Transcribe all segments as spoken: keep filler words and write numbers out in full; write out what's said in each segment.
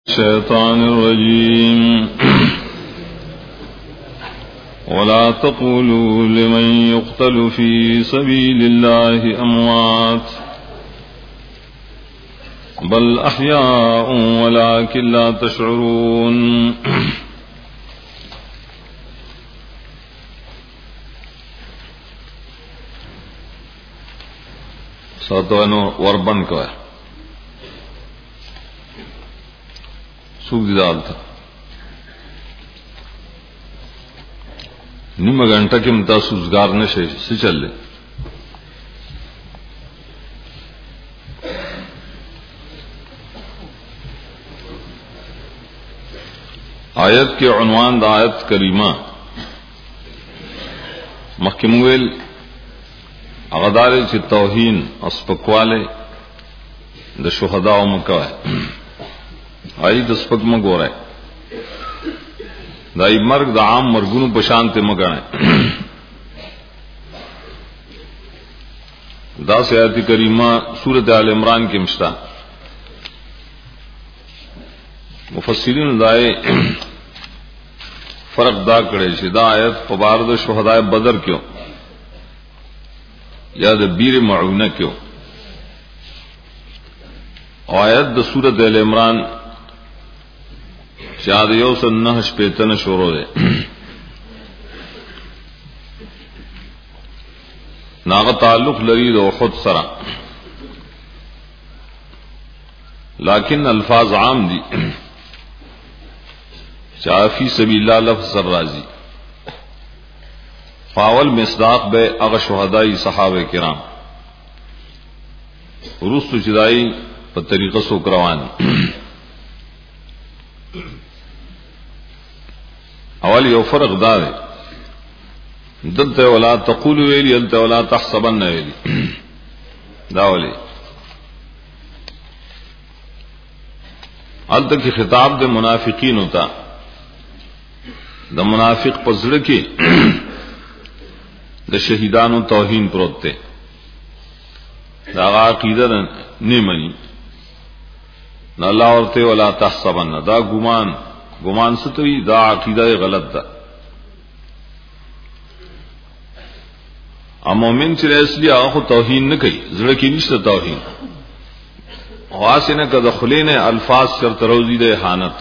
الشيطان الرجيم ولا تقولوا لمن يقتل في سبيل الله أموات بل أحياء ولكن لا تشعرون. ساتوانو وربن کو ہے سوک دیدال تھا نیم گھنٹہ کی متا سوزگار نشے سے چل لے. آیت کے عنوان دا آیت کریمہ مخکمویل اغدار چی توہین اسپکوالے دا شہداء مکہ ہے آئی دا سپک مگو رہے دائی مرگ دا عام مرگونو پشانتے مگانے. دا سے آیت کریمہ سورت آل عمران کے مشتا مفسرین دائے فرق دا کرے چی دا آیت پبارد شہداء بدر کیوں یا دا بیر معونہ کیوں. آیت دا سورت آل عمران چاد یو سن نہش پیتن شورو دے ناغ تعلق لری دو خود سرا لیکن الفاظ عام دی چاہ فی سبیل اللہ لفظ سر رازی فاول مصداق بے اغ شہدائی صحابہ کرام رست چدائی پر طریقہ سوکروان. اول یو فرق دا دے دلتے ولا تقول ویلی دلتے ولا تحسبن ویلی دا ولی ال تک خطاب دے منافقین ہوتا دا منافق پزڑ کے دا شہیدان و توہین پروتے دا عقیدہ نہیں منی نہ اللہ ورتے ولا تحسبن دا گمان گمان ستوی دا عقیدہ غلط دا. ا مومن چرے اس لیے آخو توہین نہ کئی زڑکی نشتا توہین واسے نہ کہ دخلین الفاظ شرط روزی دے حانت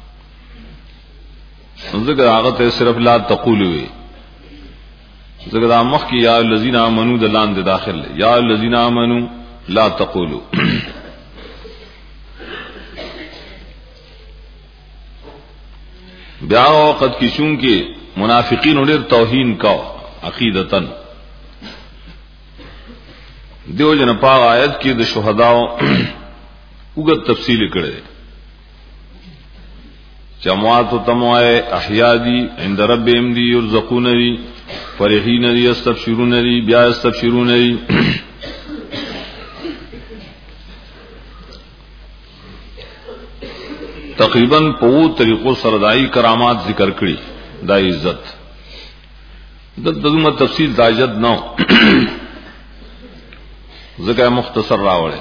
ذکر آغت ہے صرف لا تقول ہوئے ذکر آمخ کی یا الذین آمنوا دلان دے داخل لے یا الذین آمنوا لا تقولوا. بیا وقت کی چونکہ منافقین اور توہین کا عقیدتن دیو جن پاک آیت کی د شہداء اگت تفصیل کرے جماعت و تموائے احیاء دی عند ربهم دی یرزقون دی فرحین دی استبشرون دی بیا استبشرون دی. تقریباً پو طریقوں سردائی کرامات ذکر کری دا عزت ددم تفصیل داجت نو ذکر مختصر راوڑے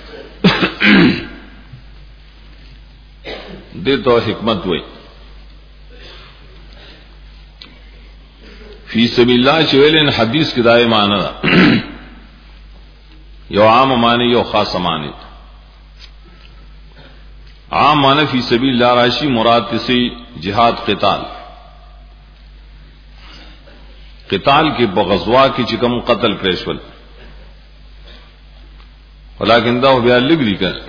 دے تو حکمت ہوئی فی سبیل اللہ چویلین حدیث کی دائے معنی دا یو عام معنی یو خاص معنی. عام معنی فی سبیل اللہ راشی مراد کسی جہاد قتال قتال کے بغزوا کی چکم قتل کریشول ولیکن دا بیا لگ دی کر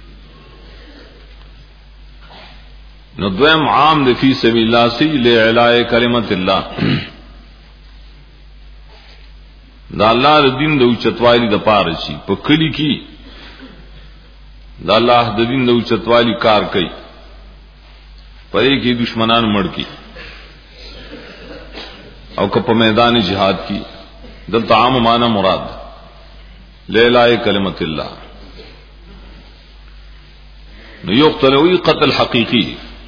ندویم عام دے فی سبیل اللہ سی لے علائے کلمت اللہ دا اللہ دین دو چتوالی دا پارچی پکلی کی دا اللہ دا دین دا اوچتوالی کار کئی پرے کی دشمنان مڑ کی او کپ میدان جہاد کی دلتا عام معنی مراد لیلائے کلمت اللہ نو یقتلوی قتل حقیقی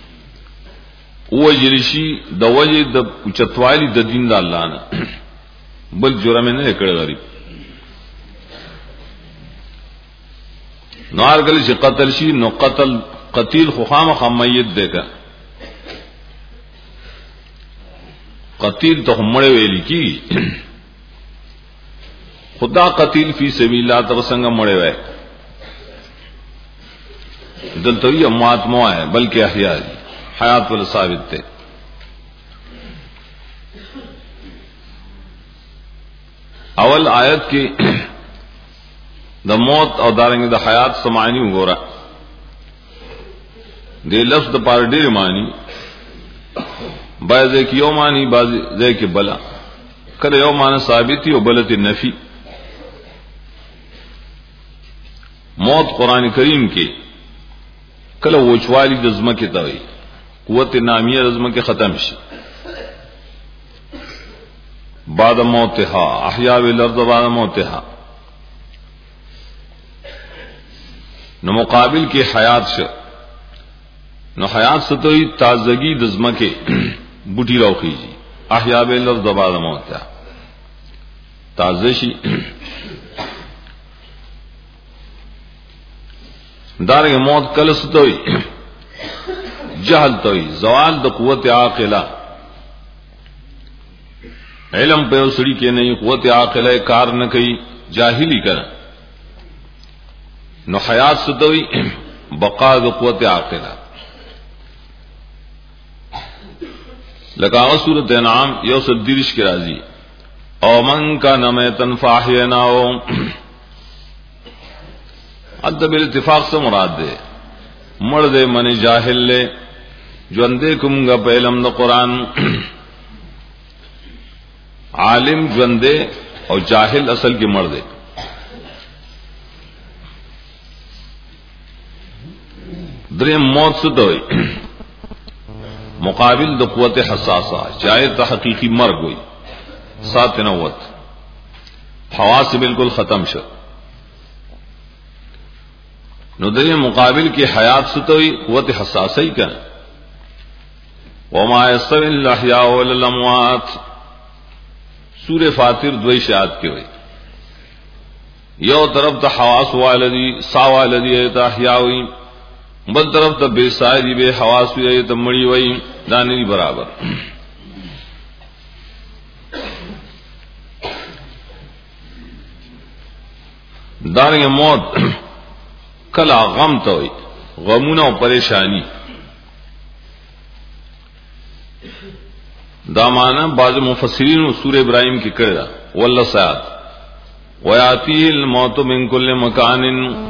او جرشی دا وجہ دا اوچتوالی دا دین دا اللہ نا بل جرم نے کڑ غریب نار گلی چی قتل شی نو قتل قتیل خام خمیت دے گا قتیل تو مڑے ویلی کی خدا قتیل فی سبیل اللہ تر سنگ مڑے وے دل تو یہ اموات موا ہے بلکہ احیاء حیات وال ثابت تے اول آیت کی دا موت اور دارنگ دا حیات سمعنی وګورا دے لفظ دا پار ډیر معنی بعض ایک یو معنی بعض ایک بلا کله یو معنی ثابتی او بلت نفی موت قرآن کریم کی کله وچوالی د زمکه ته وي قوت نامیه د زمکه ختم شي بعد موتها احیا الارض بعد موتها نو مقابل کی حیات شو نو حیات ستوي تازگی د زمکه بوټي راوخیږي احیا الارض بعد موتها تازه شي دارنگ موت کل ستوئی جہل توئی زوال دا قوت عاقلہ علم پہ اسڑی کے نہیں قوت عاقلہ کار نہ کئی جاہلی کر نو حیات ستوئی بقا دا قوت عاقلہ لکاغ صورت انعام یو صدیرش کی رازی او من کا نمیتن فاحیناو ادب اتفاق سے مراد دے مڑ دے من جاہل لے جو اندے کم گا پہلم دا قرآن عالم جو اندے اور جاہل اصل کی مڑ دے دریم موت سے دوئی مقابل دا قوت حساسہ چاہے تا حقیقی مرگ ہوئی سات نوت حواس بالکل ختم شد نو دے مقابل کی حیات ستوئی قوت حساسی کا وما يستوي الاحیاء والاموات سورہ فاطر دوئی شاعت کی ہوئی یو طرف تا حواس والدی سا والدی ہے تا احیاء ہوئی بل طرف تا بے سائری بے حواس ہوئی تا مڑی ہوئی دانی برابر دارنگ موت کلا غم تو غمونه او پریشانی دا معنا بعض مفسرین سورہ ابراہیم کی کړه والله سات ویاتی الموت من کل مکان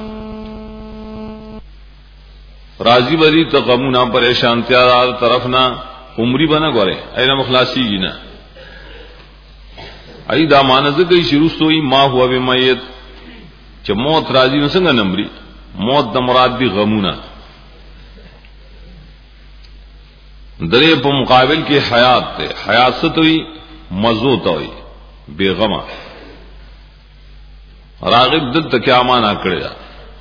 راضی بری تو غمونه پریشانتیا طرفنا عمری بنا غره اینا مخلاصی جنا ای دا معنا زګی شروع سوئی ما هو بمیت چې موت راضی نو څنګه نمبري موت د مراد دی غمونه درے په مقابل کې حیات ته حیات ستوي مزو ته وي بے غمه راغب دل ته کیا معنا کړی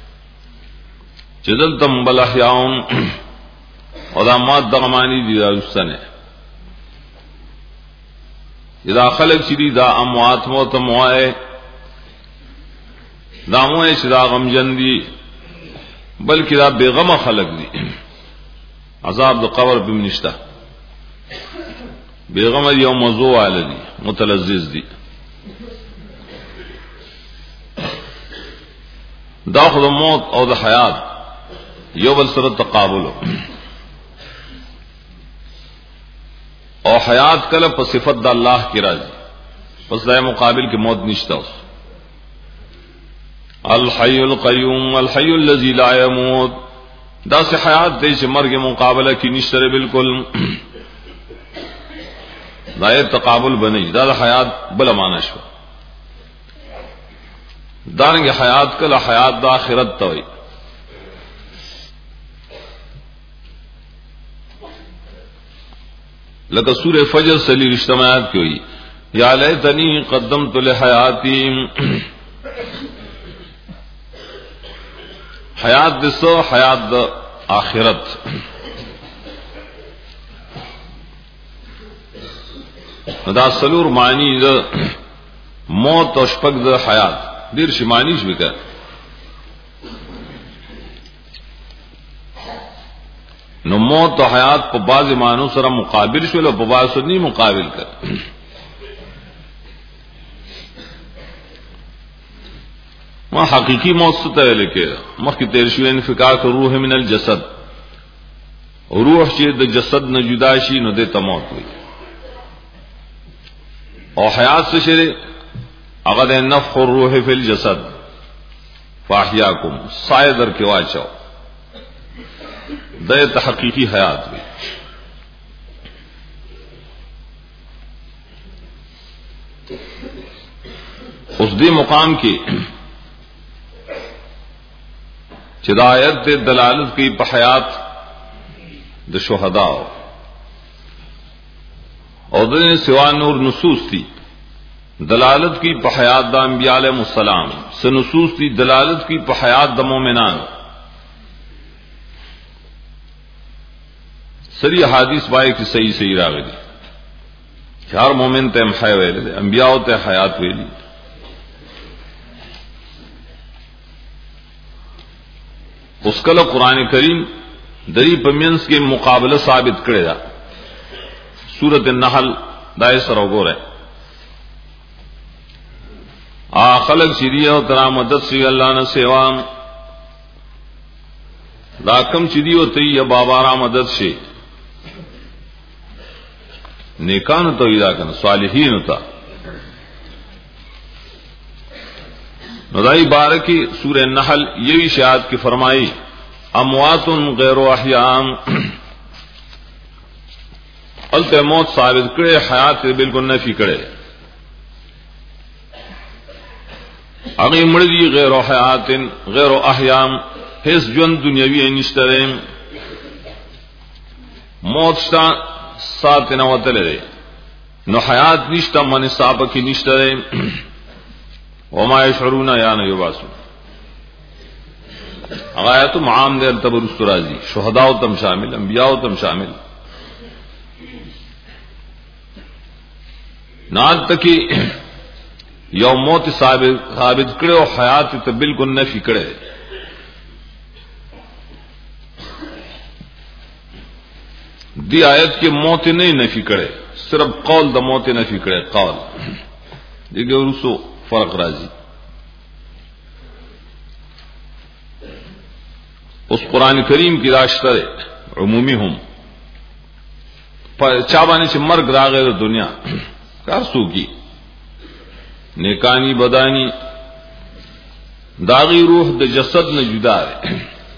چې دل تم بل احیاون او دا مات د غمانی دی راستنه اذا خلق شدی دا اموات موت موای داموه شدا غم جن دی بلکہ دا بیغم خلق دی عذاب دا قبر بم نشتا بیغم دی او موضوع والا دی متلذذ دی دا خود موت او دا حیات یو بل سره تقابل او حیات کله په صفت د الله کی راځي پس دا مقابل کې موت نشتا الحي القيوم الحي الذي لا يموت دا سے حیات دے سے مرگ مقابلہ کی نشتر بالکل دا تقابل بنی دا, دا حیات بلا معنی شو دارنگ حیات کل حیات دا آخرت توئی لکہ سورہ فجر سلی رشتمات کی ہوئی یا لیتنی قدمت لحیاتی حیات دسو حیات دا آخرت دا سلور معنی دا موت و شپک دا حیات دیر شمانیش بکر نو موت او حیات په بعض معنی سره مقابل شول او په بعض سره نه مقابل کړ. ما حقیقی موت څه ته لیکه مخکې تیر شو انفکاک روح من الجسد، روح چې د جسد نه جدا شي نو د موت وي. او حیات څه شي هغه د نفخ الروح فی الجسد فاحیاکم صایدر کې واچو د تحقیقی حیات وي. اس دې مقام کې چې د آیت د دلالت کوي په حیات د شهدا او د سوا نور نصوص دي دلالت کی په حیات د انبیاء علیهم السلام، سے نصوص دي دلالت کی په حیات د مؤمنان. سری حدیث وایي چې صحیح صحیح راغلي چې هر مؤمن ته حیا ویل، انبیاء ته حیات ویلي. اس کله قران کریم دری پمینس کې مقابله ثابت کړی دا. سورۃ النحل دای سره وګوره ا خلق شریعه او ترا مدد سی الله نه سیوا دا کم چدی او تی یا بابا را مدد شي نیکان تو ادا کنه صالحین تا. ندائی بارکی سورہ النحل یہی شاہد کی فرمائی اموات غیر احیاء الت موت ثابت کرے حیات بالکل نفی کرے. اگے مردی غیر حیات غیر احیاء حس جن دنیاوی نشترے موت شتا سات نوتلے نو حیات نشتا من صاحب کی نشترے وما يشعرون یا یبعثون. آیات عام دے التبر استرازی شہداء تم شامل انبیاء تم شامل نال تکی یوم موت ثابت ثابت کرے او حیات تے بالکل نفی کرے. دی آیت کی موت نہیں نفی کرے صرف قول دا موت نفی کرے قول دیکھے رسو فرق راضی. اس قرآن کریم کی راشتہ عمومی ہم چابانی سے مرگ راغے دنیا کار سو کی نیکانی بدانی داغی روح د جسد نے جدا ہے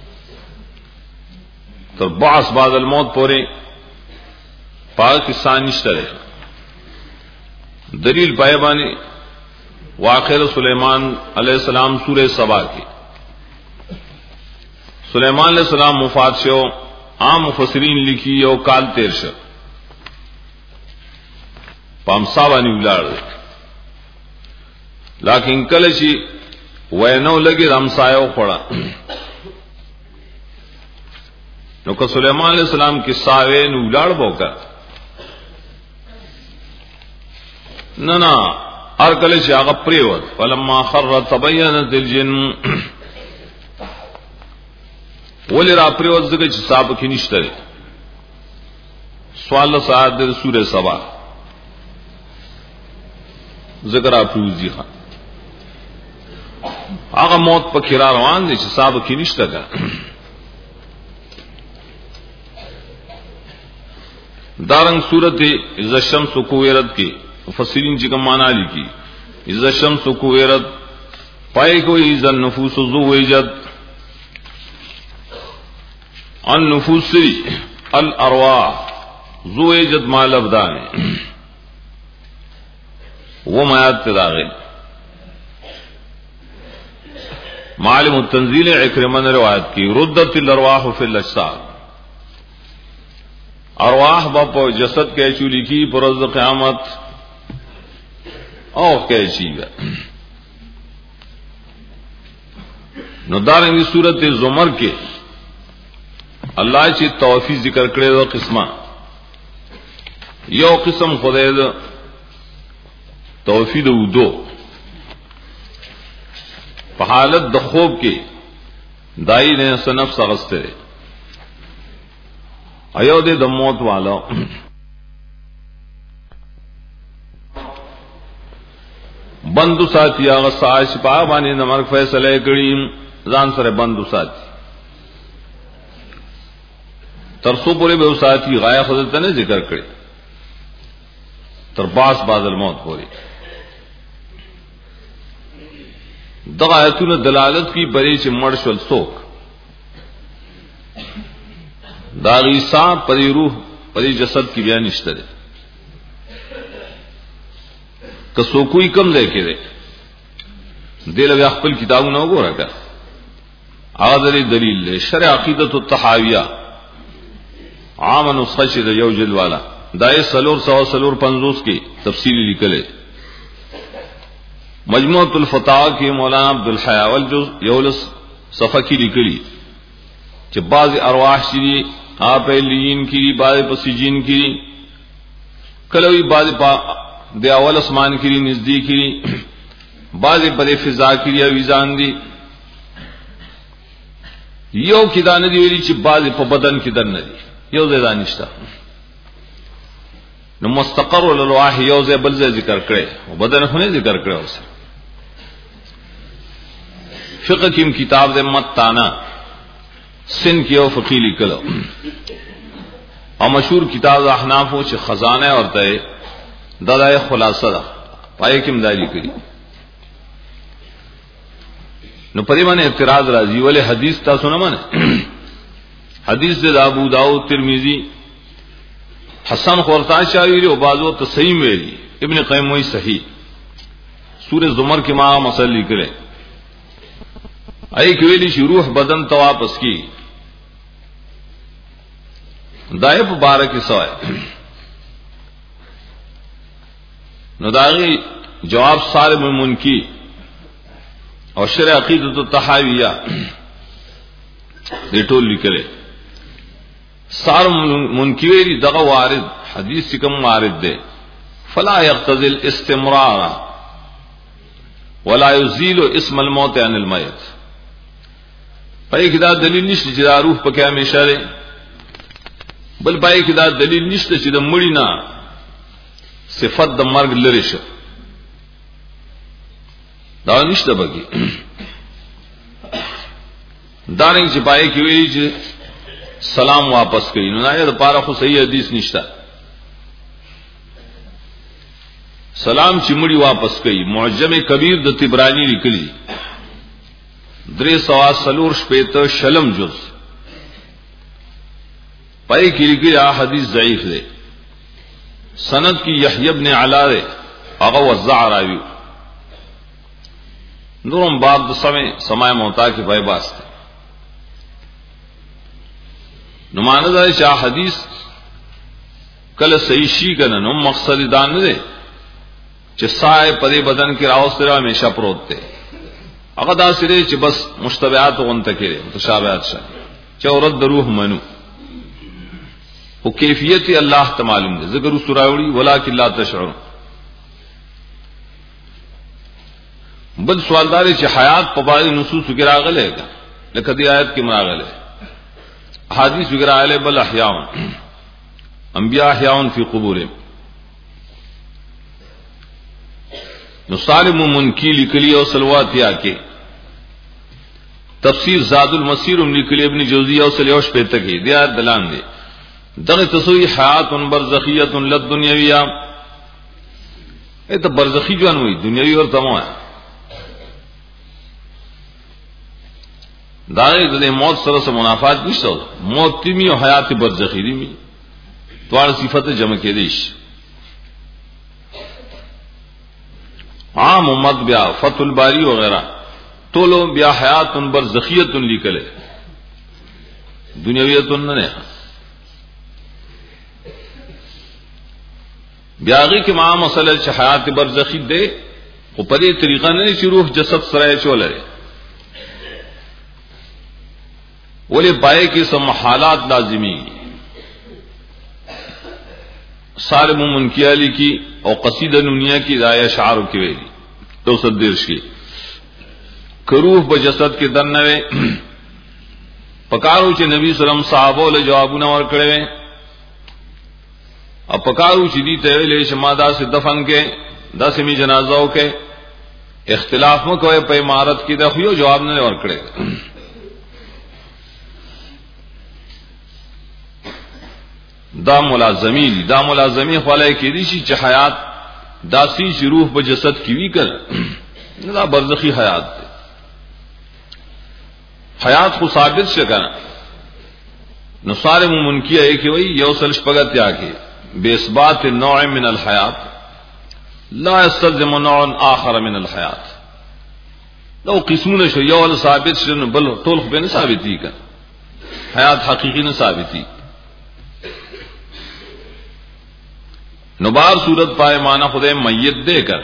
تو بعض بعد الموت پورے پاکستان نشترے دلیل پایبانی واقعہ سلیمان علیہ السلام سورہ سبا کی. سلیمان علیہ السلام مفات شو عام مفسرین لکھی یو کال تیر شو پامسا بانی اولاد لیکن کلشی وینو لگی رمسایو پڑا نو کہ سلیمان علیہ السلام کی ساوین اولاد بوکا ننا ہر کلشی آغا پریوت فلما خر تبینت الجن ولی را پریوت زکر چی صاحب کی نشتر سوال ساعت در سور سبا ذکر اپروزی خان آغا موت پا کرا روان دی چی صاحب کی نشتر دارنگ صورت اذا الشمس کویرت کی مفسرین چکم مانا لکی اذا الشمس کویرت پائے کوئی اذا النفوس زوجت النفوس الارواح زوجت مال ابدان وہ میات تداغل معلم التنزیل عکرمہ نے روایت کی ردت الارواح فی الاجساد ارواح باپو جسد کے چولی کی پرز قیامت او کیسی گا ندارنگی صورت زمر کے اللہ چی توفی ذکر کرے دو قسمہ یو قسم خدای دو توفی دو دو پا حالت د خوب کے دائی نے سنفس اغسطے ایو دې د موت والو بندو ساتي هغه ساش په باندې د مرګ فیصله کړي ځان سره بندو ساتي ترسو پورې به ساتي غایه حضرت نے ذکر کړي تر باس بعد الموت پورې دغه آیتونه دلالت کی بری چې مړ شول څوک دا عیسی پرې روح پرې جسد کی بیان نشته ده که څوک کوئی کم ځای کې ده دله خپل کتابونه وګوره کا هغه دلیل له شرع عقیدۃ الطحاویہ عام نسخه د یو جلد والا دای سلور سو سلور پنځوس کی تفصیلی لیکل مجموعۃ الفتاوی کی مولانا عبد الحی والجز یولس صفحه کی لیکلی چې بعض ارواح شری آپ لین کی بعض پسجین کی کلوی بعض د اول اسمان کی نزدیک کی بعض پر فضا کی ویزان دی یو کی دان دی ویلی چې بعض په بدن کې دن دی یو ځای نشته نو مستقر الارواح یو ځای بل ځای ذکر کړي او بدن خو نه ذکر کړي اوس فقہ کی کتاب د متانا سن کی او فقی لیکلو او مشہور کتاب احناف چې خزانه اورته دلای خلاصه ده پای کې مداري کړي نو پرې باندې اعتراض راځي ولې حدیث تاسو نه مانه حدیث د ابو داؤد ترمذی حسن خورطان شاویری او بازو ته صحیح ویلي ابن قیم وی صحیح سورہ زمر کې ما مسئلہ کړه ای کویلی چې روح بدن ته واپس کی دایب مبارک سوای نو داغي جواب صارم منکی او شرع عقیدۃ الطحاویہ دې ټول لیکلي صارم منکی ویری دغه وارد حدیث کم وارد ده فلا يقتضي الاستمرار ولا يزيل اسم الموت عن الميت پای کې دا دلیل نشته چې دا روح پکې همیشه ده بل پای کې دا دلیل نشته چې د مړی نه صفت د مرګ لري شه دا نشته بګي دا نه چې پای کې ویلي چې سلام واپس کړي نو نه دا پاره خو صحیح حدیث نشته سلام چې مړی واپس کړي معجم کبیر د طبرانی لیکلی درې سوا سلور شپېته شلم جز پای کې لیکي دا حدیث ضعیف دی سند کی یحیی ابن علا ہے هغه وزع راوی نورم باب د سمے سمای موتا کی بای واسطه نو معنی دا چې حدیث کله صحیح شي کنه نو مقصد دا نه دی چې سای په بدن کې راوستره همیشه پروت دی هغه دا سره چې بس مشتبهات غونته کړي متشابهات شه چې اورد د روح منو او کیفیت اللہ ته معلوم ده ذکر سراوی ولکن لا تشعر بل سوالدار چې حیات په باندې نصوص کې راغله لکه دی آیت کې راغله حدیث وغیرہ راغله بل احیاء انبیاء احیاء فی قبورهم نو سالم منکی لیکلی او صلوات یا کې تفسیر زاد المسیر لیکلی ابن جوزی او سلیوش په تکي دی آیت دلان دی دغه تسوی حیات برزخیه لد دنیویہ ایت برزخی جوان ہوئی دنیوی اور تمام داغه د موت سره سره منافات نشته موت تیمی او حیات برزخی دی می توار صفت جمع کې دیش عام امت بیا فتح الباری وغیرہ تولو بیا حیات برزخیه لیکل دنیویت نه بیاغی کې ما مسله چې حیات برزخی ده خو په دې طریقه نه چې روح جسد سره چولره ولې پای کې سم حالات لازمی سالم منکی علی کی او قصیدہ نونیہ کی دایہ شعر کې ویلي دو سو دیرش کی کروح په جسد کې دنوي پکارو چې نبی صلی الله علیه وسلم صحابه له جوابونه ورکړي اپکارو چې دي ته ویلې چې ما دا سي دفن کې دا سمي جنازو کې اختلاف مو کوي په امارت کې دا خو یو جواب نه ورکړي. دا ملازمی دي دا ملازمی خلای کې دي چې حیات داسی چې روح په جسد کې وی کړ دا برزخی حیات دی. حیات خو ثابت شګنه نو سارے منکی ہے کہ وہی یوسل شپگت یا کہ بے اثبات نوع من الحیات لا يستلزم نوع آخر من الحیات. لو قسمونه شو یو ثابت شنو بل ټول خو به نه ثابتي کا حیات حقیقی نه ثابتي. نو بار صورت پائے معنی خدای میت دے کر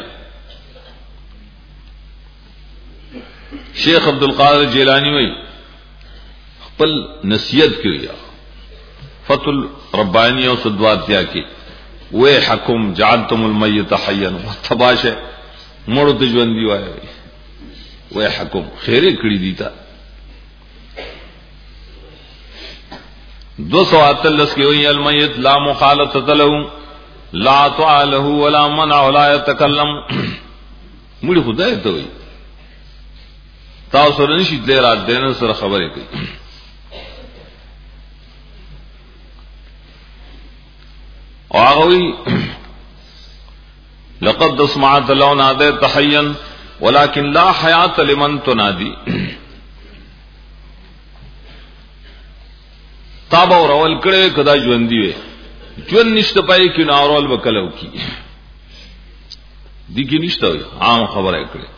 شیخ عبد القادر جیلانی وی خپل نصیحت کړی فتح الربانی او صدوات یا کی وے حکم جعلتم المیت حیا وتباش مړو ته ژوند دی وای وے حکم خیره کړی دی تا دو سو اتلس کې وی المیت لا مخالطه له لا تعاله ولا منع ولا يتكلم مړي خدای ته وی تاسو رنه شي دلر اډنه سره خبرې کوي. واغوی لقد سمعت لو ناديت حيا ولكن لا حياه لمن تنادي. تاب اور اول کړه کدا ژوند دی ژوند نشته پای کې ناورول وکلو کی دي کې نشته عام خبره کړه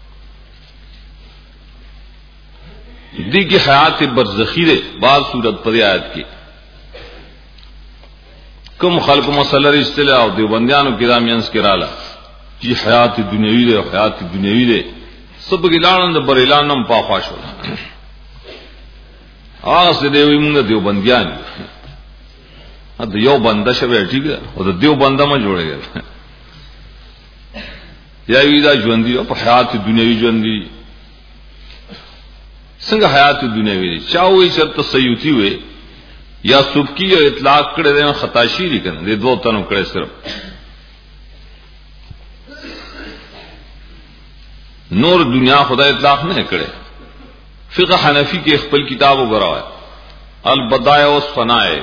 دي کې حیات برزخی ده. بعض صورت پر آیات کې کوم خلق مسله رښتله او دیوبندیانو کرامینس کراله چې حیات دنیوي ده حیات دنیوي ده سب ګلانند بر اعلانم پاخوا شو هغه څه دی موږ دیوبندیان ا د یو بنده شوه ټیک ده او د دیوبنده ما جوړیږي یا وی دا ژوند دی په حیات دنیوي ژوند دی څنګه حیات دنیوي چاوي شرط سیوتی وي یا سبکی یا اطلاق کړه دې خطا شي دي کنه دې دوه تنو کړه صرف نور دنیا خدای اطلاق نه کړي. فقہ حنفی کې خپل کتاب وګراوه البدایع والصنائع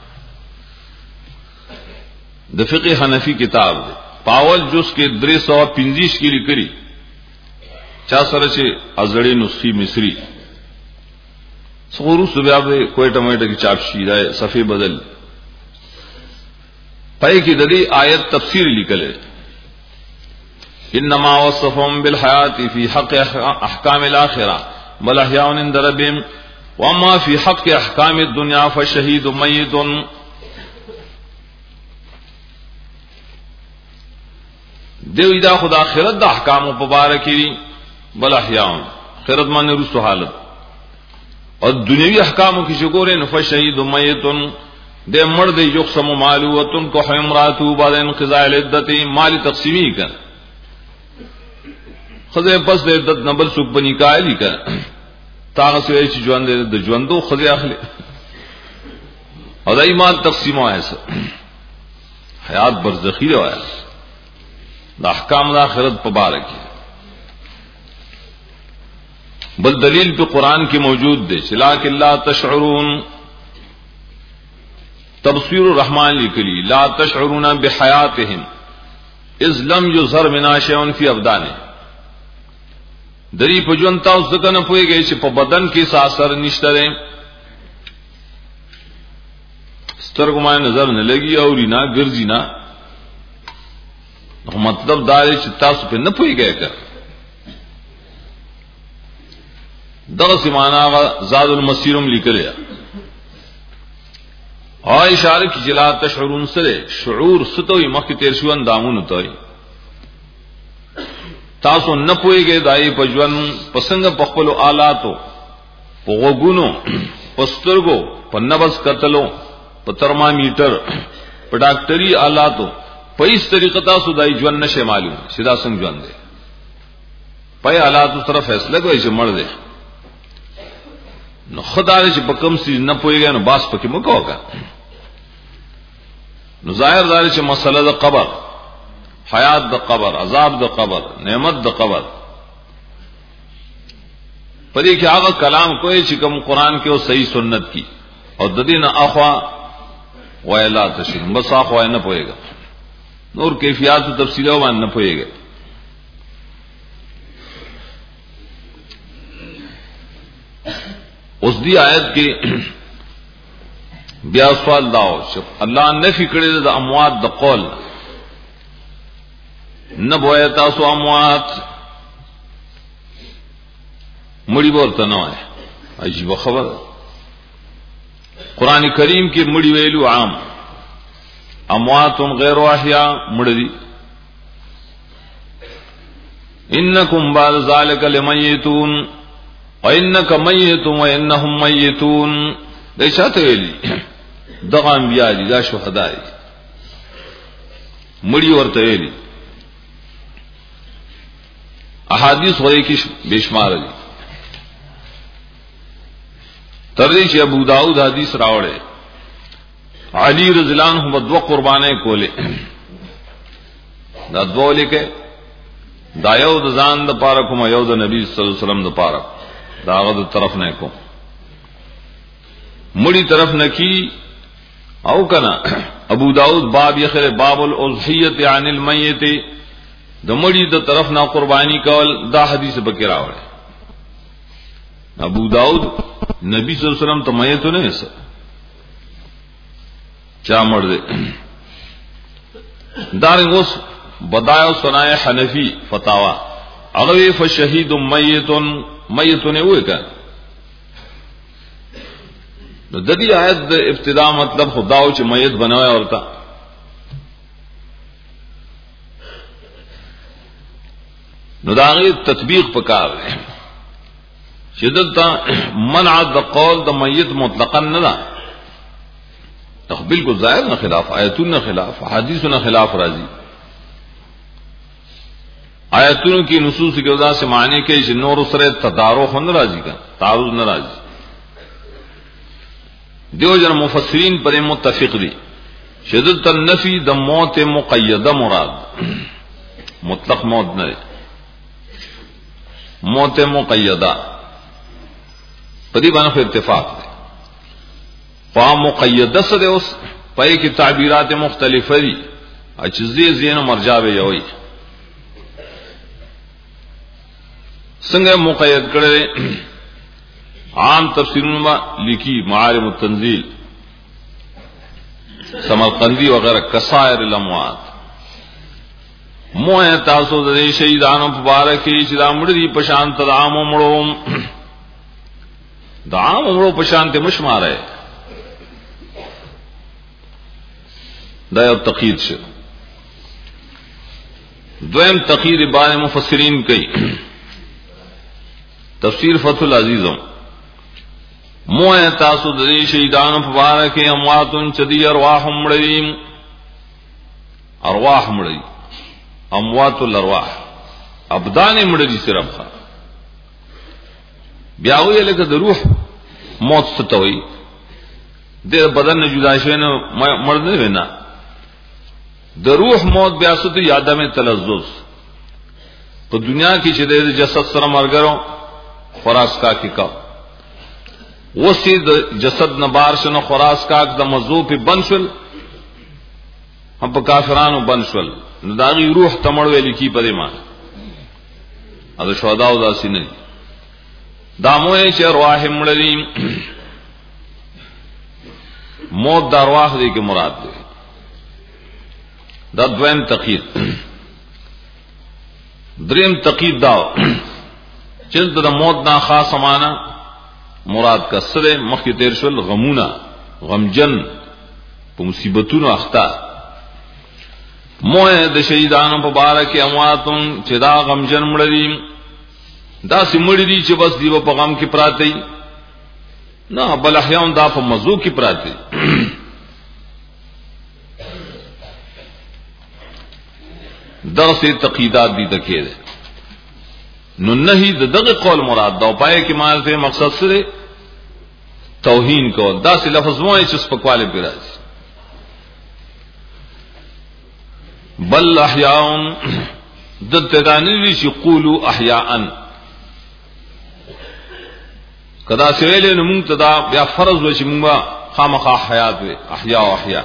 د فقہ حنفی کتاب دی پاول جز کې درې سو پنځه کې لیکلي چا سره چې ازړې نسخي مصری سغورو سبیا به کوئی ټماټر کی چاپ شي دا صفحه بدل پای کې د دې آیت تفسیر لیکل انما وصفهم بالحیات فی حق احکام الاخره بل احیاء عند ربهم واما فی حق احکام الدنيا فالشهید میت. دوی دا خدا آخرت د احکام مبارکی بل احیاء خیرت معنی رسو حالت اور دنیوی احکاموں کی شکور نفس شہید میتن دے مرد یقسم معلوتن کو حمراتو بعد انقضاء العدت مال تقسیمی کر خزے پس دے عدت نبل سوک بنی کائلی کر تاغ سے ایسی جوان دے دے جواندو خزے اخلے اور دائی مال تقسیمو ایسا حیات برزخی رہا ہے دا احکام دا آخرت پبارکی بل دلیل پہ قرآن کی موجود دے لیکن لا تشعرون تبصیر الرحمن لکلی لا تشعرون بحیاتهم اذ لم یظهر منها شیء فی ابدانه دری پجونتا اس دکن پوئے گئے چې په بدن کې ساسر نشته ده سترګو باندې نظر نه لګي او رینا ګرځي نه مطلب دا دی چې تاسو په نه پوئږئ کړ دغه سمانا زاد المسیرم لیکلیا او اشاره کی جلا تشعرون سره شعور ستوي مخ تیر شو اندامون توي تاسو نه پويږئ دای په ژوند پسنګ په خپل آلاتو په وګونو پسترګو په نبض کتلو په ترمامیټر په ډاکټري آلاتو په هیڅ طریقه تاسو دای ژوند نشه معلوم سیدا څنګه ژوند دی په آلاتو سره فیصله کوي چې مړ دی نو خدای چې په کوم څه نه پويږي نو باس پکې مکو کا نو ظاهر دار چې مسله د قبر، حیات د قبر، عذاب د قبر، نعمت د قبر، پدې کې هغه کلام کوی چې کوم قران کې او صحیح سنت کی او د دین اخوا ویلا تشین بس اخوا نه پويګا، نور کیفیت او تفصیلات باندې نه پويګا. اوس دی آیت کې بیا سوال داو چې الله نفي کړی د اموات د قول، نه بویا تاسو اموات مړی ورته نه وای. عجیب خبر، قران کریم کې مړی ویلو عام، اموات غیر احیا مړی دي. انکم بعد ذلک لمیتون وانک میت وانهم میتون، دا شاته ویلي دغه انبیاء دي، دا شهدا دي، مړی ورته ویلي. احادیث وایي کې بشمار دي، تر دې چې ابو داود حدیث راوړي علی رضی الله عنه دو قربانې کولې، دا دوه لیکه دا یو د ځان د پاره کوم، یو د نبی صلی الله علیه وسلم د پاره، دا غو طرف نه کوم، مړی طرف نه کی او کنا. ابو داود باب یخر باب الاضحیه عن المیت، د مړی د طرف نه قربانی کول، دا حدیث بکې راوړي. ابو داود نبی صلی الله علیه وسلم ته میت نه ایسه چا مړ دې. دارنګ اوس بدایع صنایع حنفی فتاوا هغه فشهید میت میت نه وې کا. نو د دې آیت د ابتدا مطلب خداو چې میت بنوي اورتا، نو داغه تطبیق پکار دی. شدت منع د قول د میت مطلقاً نه ده، ته بالکل ظاهر نه خلاف، آیتونو خلاف، حدیثونو خلاف راځي. آیتونو کې نصوص کې ودا سے معنی کې چې نور سره تدارک نه راځي، کا تعارض نه راځي. دیو جن مفسرین پر متفق دي شدت النفی د موت مقیده مراد، مطلق موت نه، موت مقیده پدې باندې اتفاق دی. فا مقیده سره اوس پای کې تعبیرات مختلفه دي، اجزی زین مرجع به وي څنګه مقید کړي. عام تفسیرونه ما لیکي معارم التنزیل سمرقندی وغیرہ کسائر الاموات، موه تاسو د شهیدانو مبارکي چې دا مړي په شان ته عام مړو، دا عام مړو په شان ته مشماره، دا یو تقید شو. دویم تقید بعض مفسرین کوي، تفسیر فتح العزیزم موه تاسو د شهیدانو مبارکي امواتن چدي ارواح مړي، ارواح مړي، اموات الارواح، ابدان مړي صرف ښه. بیا وی لکه د روح موت ستوي، د بدن نه جدا شوی نه مړ نه وینا. د روح موت بیا ستو یادمه تلذذ په دنیا کې چې د جسد سره مرګرو خراس کا کی کا وسی د جسد نه بار شنو خراس کا د مزو په بنشل، هم په کافرانو بنشل، نو داغي روح تمړ ویل کی په دې ما اده شهدا او داسې نه داموه چې ارواح مړلیم. موت د ارواح دې کې مراد ده. دا دویم تقید. دریم تقید دا چې د موت نه خاص معنا مراد کسره مخکې تیر شول غمونه، غمجن په مصیبتونو اخته. موه د شهیدانو په باره کې امواتون چې دا غمجن مړلیم، دا سمړی دي چې بس دی په غم کې پراته دي، نه بل احیان دا په مزو کې پراته دي. دا سه تقیدات دي دکې ده. نو نهي د دغه قول مراد دا پای کې مال ته مقصد سره توهین کول، دا سه لفظ وایي چې سپکواله پیراځي. بل احیاء دتدانی چې قولوا احیاء کدا سویل نو مونږ تدا بیا فرض وشي مونږه خامخا حیات وي احیاء او احیاء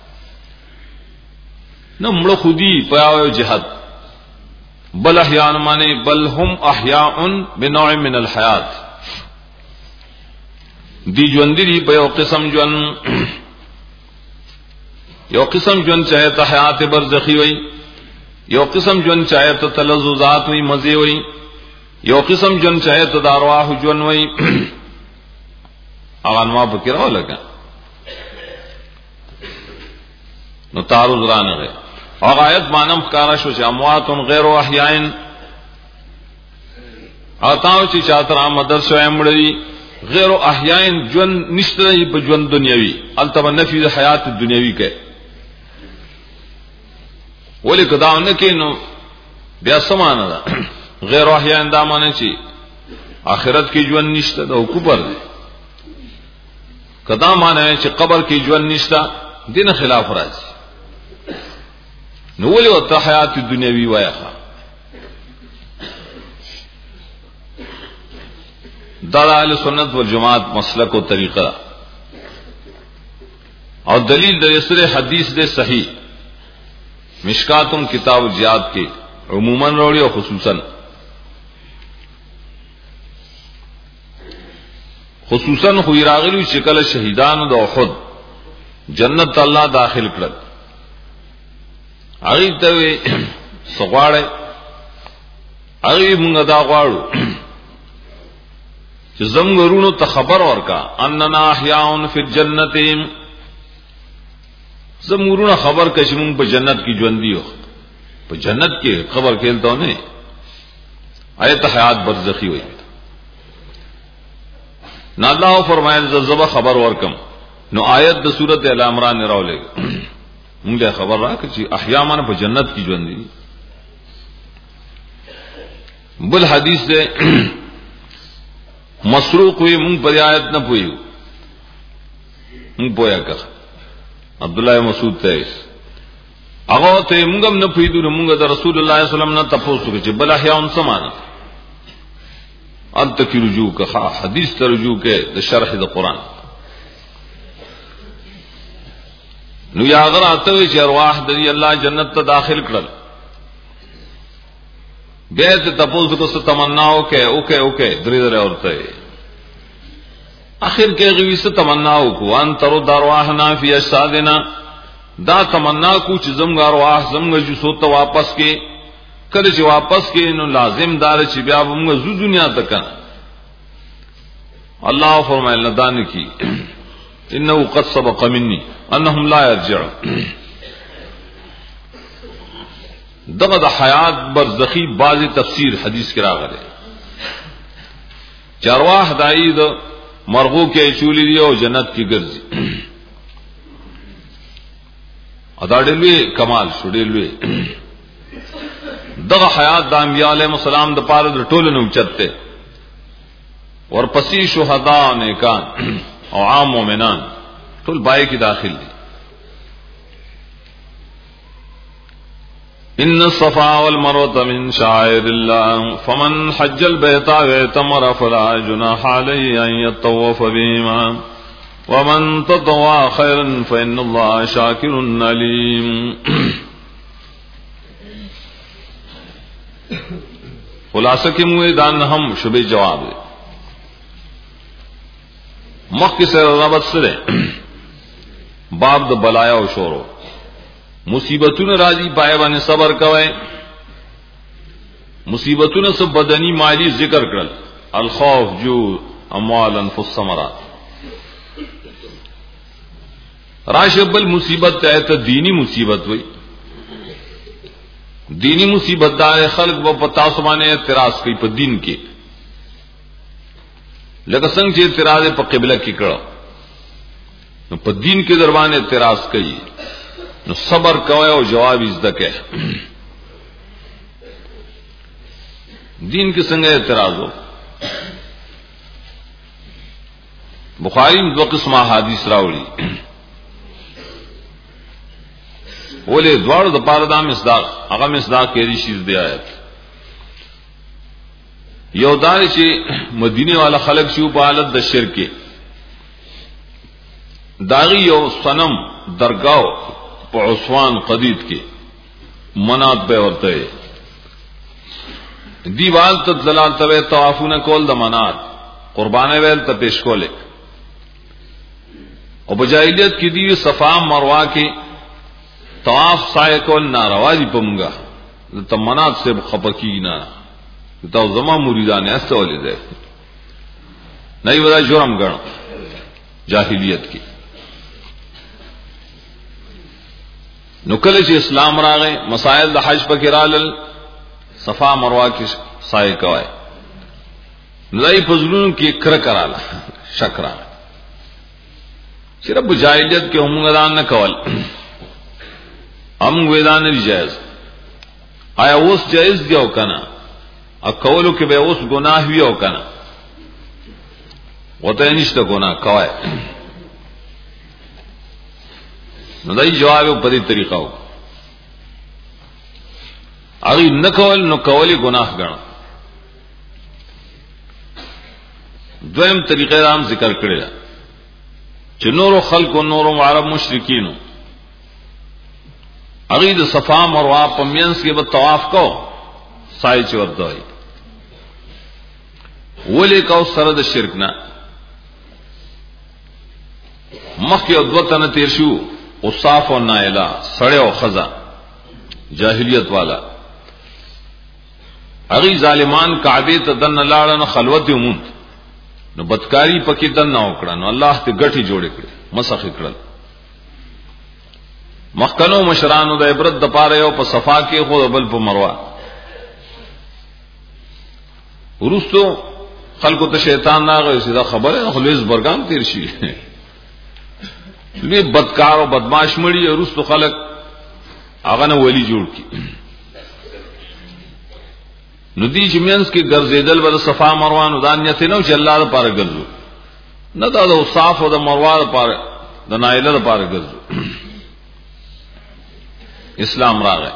نو مړه خودي په جهاد بل احیاء معنی بل هم احیاء بنوع من الحیات دی ژوند دی په یو قسم ژوند یو قسم ژوند چاہے ته حیات برزخی وي یو قسم ژوند چاہے ته تلذذات وي مزه وي یو قسم ژوند چاہے ته دارواح ژوند وي اغه نو په کړه لګا نو تعرض رانغه او آیت مانم ښکارا شو چې اموات غیر احیاء اتاو چې چاترا مدرسه امړي غیر احیاء جون نشته په ژوند دنیوي التب نفي حیات دنیوي کې ولی کدا نه کې نو بیا سمانه ده غیر احیاء دا معنی چې آخرت کې ژوند نشته دا کوبر دی کدا معنی چې قبر کې ژوند نشته دین خلاف راځي نو ولی او ته حیات دنیوي وایخه دلائل سنت والجماعت مسلک و طریقہ اور دلیل در سر حدیث دے صحیح مشکاتم کتاب الجہاد کے عموماً روڑی اور خصوصاً خصوصاً خوی راغلی شکل شہیدان دا احد جنت اللہ داخل کرد اغیب تاوی سغواڑے اغیب منگا دا غواڑو چې زمغرونو ته خبر ورکا اننا احیاء فی الجنت زمغرونو خبر کښ مونږ په جنت کې ژوند دیو په جنت کې خبر کېلته نه آیت حیات برزخی وي نو الله فرمایل زبا خبر ورکم نو آیت د سورته ال عمران راولې مونږ له خبر راکړي چې احیاء معنی په جنت کې ژوند دي بل حدیث ده مسروق ہوئی مونږ په آیت نه پویو مونږ پویا کا عبداللہ مسعود ته هغه ته مونږ هم نه پویدو مونږ د رسول الله صلی الله علیه وسلم نه تاسو کې بل احیاء سمانه انت کی رجوع کا حدیث ته رجوع کې د شرح د قران نو یا اگر اته چې ارواح د الله جنت ته داخل کړل بیت تپوز کو ست تمناو کہ اوکے اوکے درې درې اورته اخر کې غوی ست تمناو کو ان تر درواحنا فی اجسادنا دا تمنا کو چې زمغه ارواح زمغه جو سو ته واپس کې کله چې واپس کې نو لازم دار چې بیا موږ زو دنیا تک الله فرمایله دان کی انه قد سبق مني انهم لا يرجعون دغه د حیات برزخی بعضی تفسیر حدیث کې راغله چرواح داید مرغو کې چولی دی او جنت کې ګرځي ادا ډېلوي کمال شوډېلوي دغه حیات د انبیاء علیهم السلام د پاره د ټولو نوم چته ورپسې شهدا نیکان او عام مؤمنان ټول بای کې داخل دي ان الصفا والمروه من شعائر الله فمن حج البيت واعتمر فلا جناح عليه ان يطوف بهما ومن تطوع خيرا فان الله شاكر عليم خلاصہ کې موږ دان هم شبه جواب دی مخکې سره ربط سره باب د بلایا او شورو مصیبتونه راځي پای باندې صبر کوئ مصیبتونه سب بدنی مالی ذکر کړل الخوف جو اموال انفس ثمرات راشبل مصیبت ته دینی مصیبت وای دینی مصیبت دار خلق و پتا سمانه اعتراض کوي په دین کې لکه څنګه چې اعتراض په قبله کې کړو نو په دین کې دروانه اعتراض کوي نو صبر کوي او جواب زده کوي دین کې څنګه اعتراض ہو بخاری میں دو قسم حدیث راوړي ولې دوړو د پاره دا مصداق هغه مصداق کې دي شیز دی آیت یو دار چې مدینه والا خلق شو په حالت د شرک داغي یو صنم درگاو په عثمان قدید کې منات به ورته دیوال ته دلال ته طوافونه کول د منات قربانه ویل ته پیش کوله او بجاہلیت کې دی صفا مروه کې طواف سایه کول ناروا دي پمږه ته منات سے خپکی نه ته زما مریدان استولې ده نه یو دا جرم ګڼو جاہلیت کې نو کله چې اسلام راغی مسائل د حج پکې رالل صفا مروه کې سایه کوي لای فزلون کې کر کراله شکر چې رب جاہلیت کې هم غدان نه کول هم وېدان نه جایز آیا اوس جایز دی او کنه ا کولو کې به اوس ګناه وی او کنه وته نشته ګناه کوي نو دای جواب په دې طریقه و اغه نه کول نو کولی ګناه ګڼه دویم طریقه رام ذکر کړی چې نورو خلق او نورو عرب مشرکین اغه د صفا مروه په مینس کې به طواف کو سای چې ورته وي ولې کو سره د شرک نه مخکې او دوتنه تیر شو اوصاف او نائلا سړی او خزا جاہلیت والا اغه ظالمان کعبه ته دن لاړه خلوت یمون نو بدکاری پکې دن نه وکړه نو الله ته غټي جوړ کړي مسخ کړل مخکنو مشرانو د عبرت د پاره یو په صفا کې خو بل په مروه ورستو خلکو ته شیطان راغی چې دا خبره خلیص برګام تیر شي لوی بدکار او بدمعاش مړي ورستو خلک هغه نه ولی جوړ کی نو دی چې مینس کې ګرځیدل ول صفا مروه نو دانیت نه چې الله لپاره ګرځو نه دا د صاف او د مروه لپاره د نایله لپاره ګرځو اسلام راغی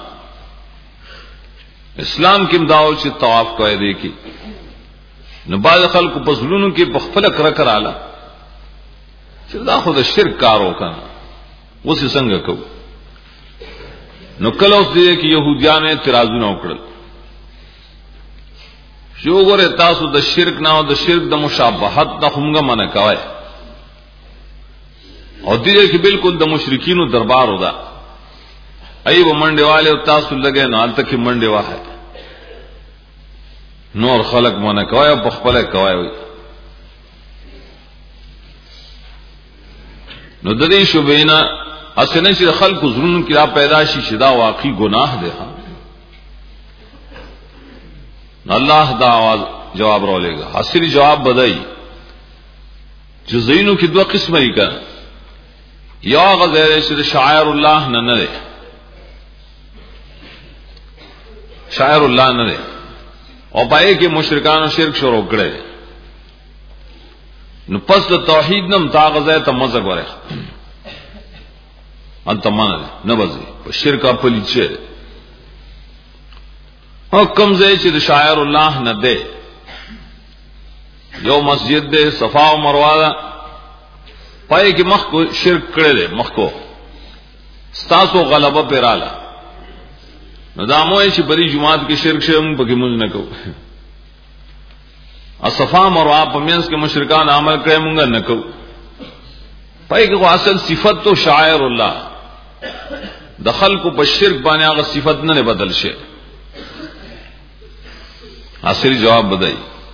اسلام کې مداو چې طواف کوي دی کی نو بعض خلکو په زلونو کې په خپل کړه کړاله چې دا خو د شرک کارو کنه اوس څنګه کو نو کله اوس دې کې يهوديان اعتراضونه وکړل شو غره تاسو د شرک نه او د شرک د مشابهت نه همغه منه کوي او دې کې بالکل د مشرکینو دربار ودا ایو منډه والے تاسو لګې نه حالت کې منډه واه نور خلق منه کوي په خپل کوي نو د دې شوبینا اسنه چې خلق زړونو کې را پیدا شي شدا واقعي گناه دی الله دا आवाज جواب راولېګا اصلي جواب بدای چې زینو کې دوه قسمه یې کړه یا غزر چې شاعر الله نه نه دی شاعر الله نه دی او پای کې مشرکانو شرک شروع کړي نو پس د توحید نم تاغزه ته مزه غره انت مان نه بځي په شرک په لیچه حکم زې چې د شاعر الله نه دی یو مسجد دی صفا او مروه پای کې مخ کو شرک کړي مخ کو ستاسو غلبه پیراله نو دا موي چې بری جمعات کې شرک شوم پکې مونږ نه کوو اصفا مروه په مینس کې مشرکان عمل کوي مونږ نه کوو پای کې اصل صفت تو شاعر الله دخل کو په شرک باندې هغه صفت نه بدل شي اصلي جواب بدای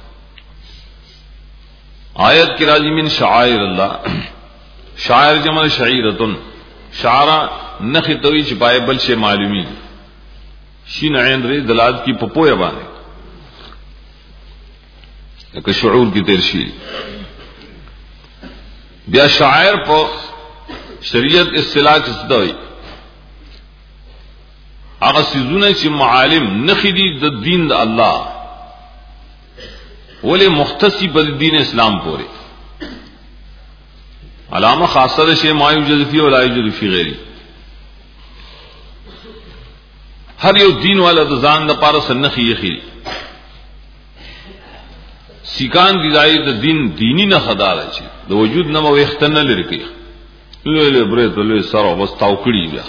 آیت کی راضی من شعائر الله شاعر جمع شعیرتن شعرا نخی توی چې پای بل شی معلومی شین عین ری دلالت کی پپویا باندې که شعور کی تیر شي بیا شاعر په شریعت اصطلاح کې څه دی هغه سيزونه چې معالم نخی دي د دین د الله ولی مختصی پر دین اسلام پورے علامہ خاصہ شی ما یوجد فی ولا یوجد فی غیری هر یو دین والا د ځان د پاره سنخي یخي سیکان دی دای د دین دینی نه خدای شي د وجود نه مو وختنه لري کی له له برته له سره بس تاوکړي بیا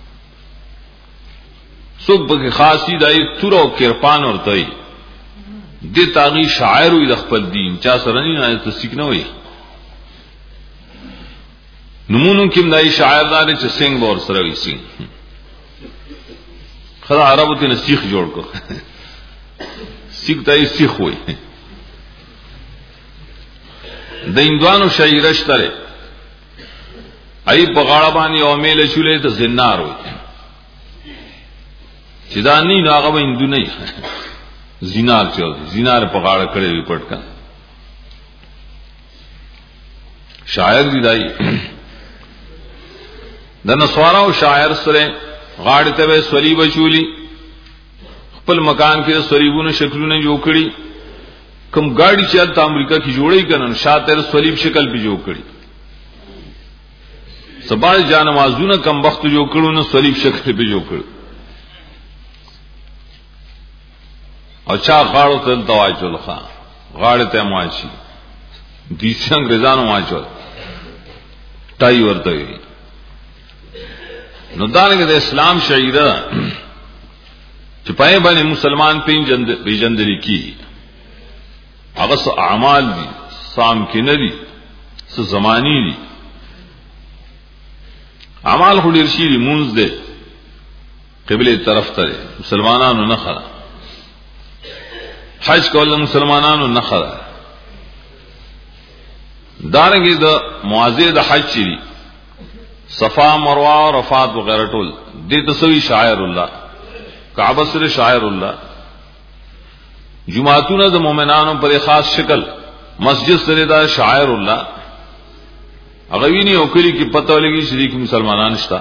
څوک به خاصی دای تور او کرپان ورته دي تاغي شاعر وي د خپل دین چا سره نه ته سیک نه وي نمونو کوم دای شاعر دار چې څنګه ور سره وي سین خدای عربو ته سیخ جوړ کو سیک دای سیخ وي د اندوانو شاعرش تره ای په غاړه باندې او میله چولې ته زنار وي چې دا نه نه هغه هندو نه زینار چول زینار په غاړه کړي وي پټکا شاعر دی دای د نسوارا او شاعر سره غاړه ته صلیب چولی خپل مکان کې صلیبونو شکلونه جوړ کړي کوم گاڑی چې د امریکا کی جوړی کنن شاته صلیب شکل به جوړ کړي سبا جان مازونه کم وخت جوړ کړو نو صلیب شکل به جوړ کړي او چا غاړو ته تواچول خان غاړه ته ماشي دي څنګه انګريزانو ماچول ټای ورته وي نو دانګه د اسلام شعیره چې پای باندې مسلمان پیجن پیجندل کی هغه څه اعمال دي سام کې نه دي څه زمانی دي اعمال خو ډیر شي مونږ دې قبله طرف ته مسلمانانو نه خره حج کول مسلمانانو نه خره دارنګه د معاذ د حج چي صفا مروه عرفات وغیرہ ټول دې تسوي شاعر الله کعبه سره شاعر الله جمعتون د مؤمنانو پر خاص شکل مسجد سره دا شاعر الله هغه ویني او کلی کې پته ولګي شریک مسلمانان شتا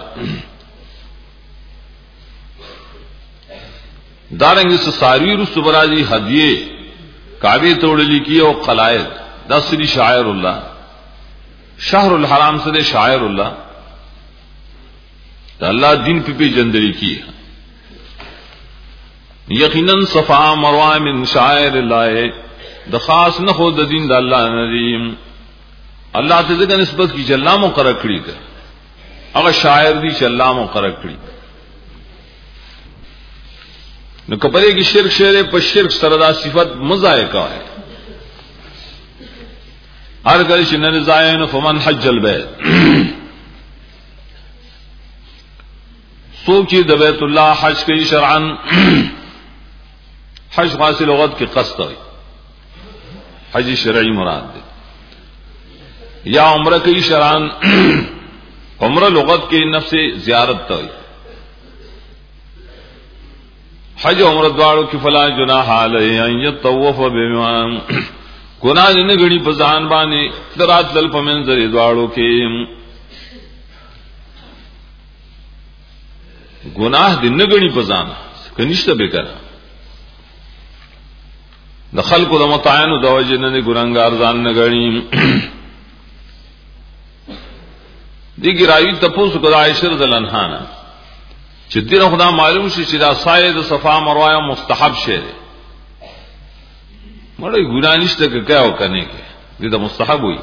دارنګ ساری رسو برازي هدیه کعبه توړلې کی او قلائد دا سری شاعر الله شهر الحرام سره شاعر الله دا الله دین په پیجندري کی یقینا صفا مروه من شاعر الله د خاص نه خو د دین د الله نظیم الله ته ځکه نسبت کی چې الله مقرر کړی دی هغه شاعر دی چې الله مقرر کړی نو کپره کی شرک شعر په شرک سره دا صفت مزایقه ہے هر کله چې نه زاین فمن حج البيت سوچ د بیت الله حج کوي شرعا حج خاص لغت کی قصد ہے حج شرعی مراد ہے یا عمرہ کی شرعاً عمرہ لغت کے نفس زیارت تو حج عمرہ دوارو کی فلا جناح علیہ ان یطوف بما گناہ نے گڑی پزان بانے درات دل پمنظر دوارو کے گناہ دن گڑی پزان کنيشته بیکر د خلق د متعین د وجنه نه ګرانګار ځان نه غړي دیګی راوی تاسو کو د عائشہ رضی الله عنها چې دغه خدا معلوم شي چې دا سایه د صفا مروه مستحب شه دي مړی ګنا نشته کې کاو کنه کې دا مستحب وي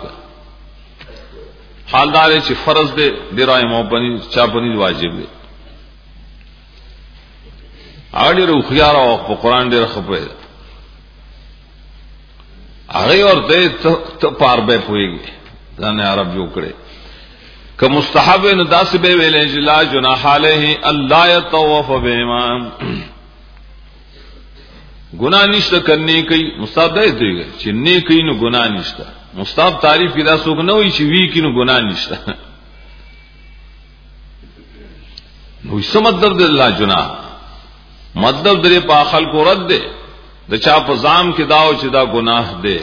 حال دار چې فرض دی د راي مو پني چا پني واجب دی اړي رو خيار او په قران ډېر خپه هغه ورته ته پار به پويږي ځنه عرب جوړ کړي که مستحب نو داس به ویلې چې لا جناح علیه الله یطوف بهما گناہ نشته کرنے کوي مستحب دی چې نه کوي نو گناہ نشته مستحب تعریف کدا څوک نه وي چې وی کینو گناہ نشته نو څه مطلب دی الله جناح مطلب درې په خلق رد دی د چا په ځام کې داو چې دا گناہ دی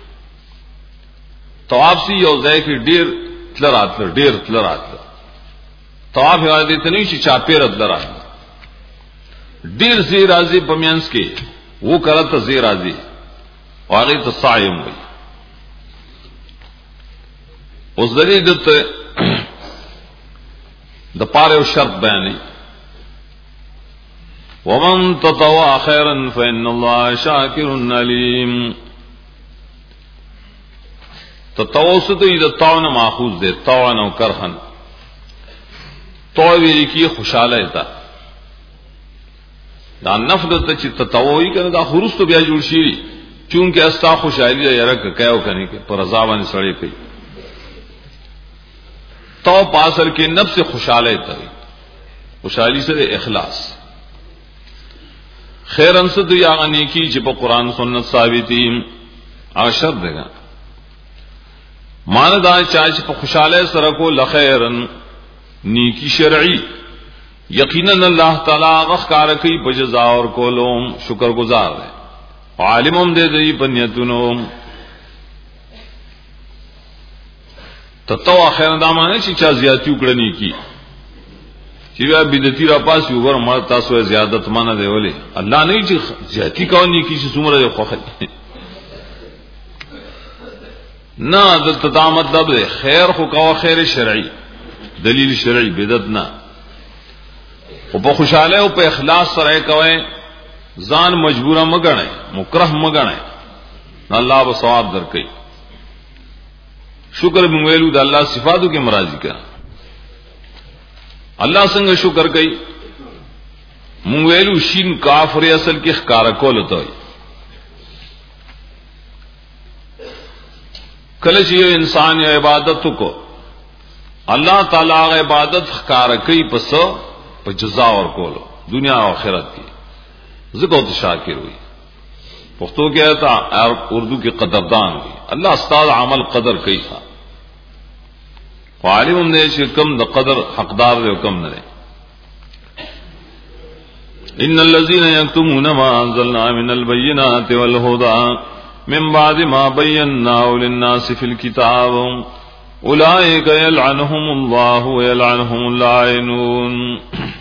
طواف سی یو ځای کې ډیر تلرات ډیر تلرات طواف یې دې ته نه چې چا پیر تلرات ډیر زی راضی پمینس کې وہ کرت زی راضی واغی ته صائم وي اوس دې دته د پاره او شرط بیانې ومن تطوع خيرا فإن الله شاكر عليم. تطوع اذا طعن ماخوذ دے طعن و کرہن. طوع کی خوشاله تا دا نفل ته چې تطوعی کنه دا خروس تو بیا جوړ شي چونکه استا خوشحالی یې رک کایو کنه کې پر رضا باندې سړی کوي. تو پاسل کې نفس خوشاله ته خوشحالی سره اخلاص خیر انصد یا غنی کی چې په قران سنت ثابتي اشر دیګا مان دا چې په خوشاله سره کو لخیرن نیکی شرعی یقینا اللہ تعالی غفار کوي په جزاء اور کولم شکر گزار ہے عالمم دے دی پنیتونو. تطوع خیر دامانه چې چا زیاتی وکړنی کی چې بیا بدعتي را پاس یو ور مر تاسو زیادت مانه دی ولی الله نه چې زیاتی کوي کی چې څومره خوخه نه د تدامت مطلب خیر خو کا خیر شرعی دلیل شرعی بدعت نه او په خوشاله او په اخلاص سره کوي ځان مجبوره مګنه مکرہ مګنه الله به ثواب درکړي. شکر مویلو د الله صفاتو کې مرাজি کا الله څنګه شکر کوي مویلو شین کافر اصل کې ښکارا کول ته کله چې انسان یې عبادت کو الله تعالی عبادت ښکارا کوي پس په جزاء اور کولو دنیا او آخرت کې ذکر تو شاکر ہوئی پختو کیا تھا اردو کی قدردان ہوئی اللہ استاد عمل قدر کئی تھا عالم نے کم د قدر حقدار دے کم نہ رہے. ان الذين يكتمون ما انزلنا من البينات والهدى من بعد ما بيناه للناس في الكتاب اولئك يلعنهم الله ويلعنهم اللاعنون.